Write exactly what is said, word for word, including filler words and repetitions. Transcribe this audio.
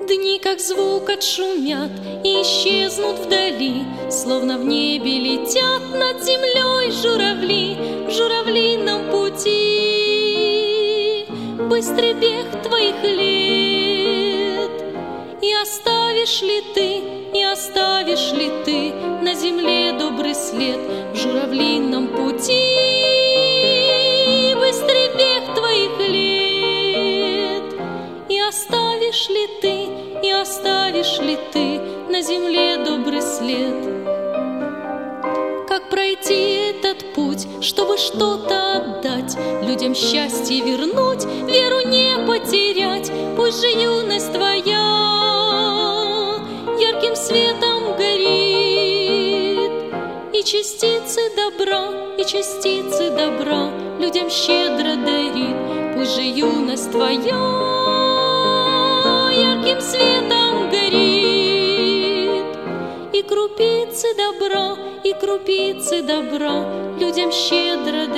Дни, как звук, отшумят и исчезнут вдали, словно в небе летят над землей журавли в журавлином пути. Быстрый бег твоих лет, и оставишь ли ты, и оставишь ли ты на земле добрый след в журавлином пути? Быстрый бег твоих лет, и оставишь ли ты, и оставишь ли ты на земле добрый след? Как пройти этот путь, чтобы что-то отдать, людям счастье вернуть, веру не потерять? Пусть же юность твоя ярким светом горит, и частицы добра, и частицы добра людям щедро дарит. Пусть же юность твоя ярким светом горит, и крупицы добра, и крупицы добра людям щедро дарит.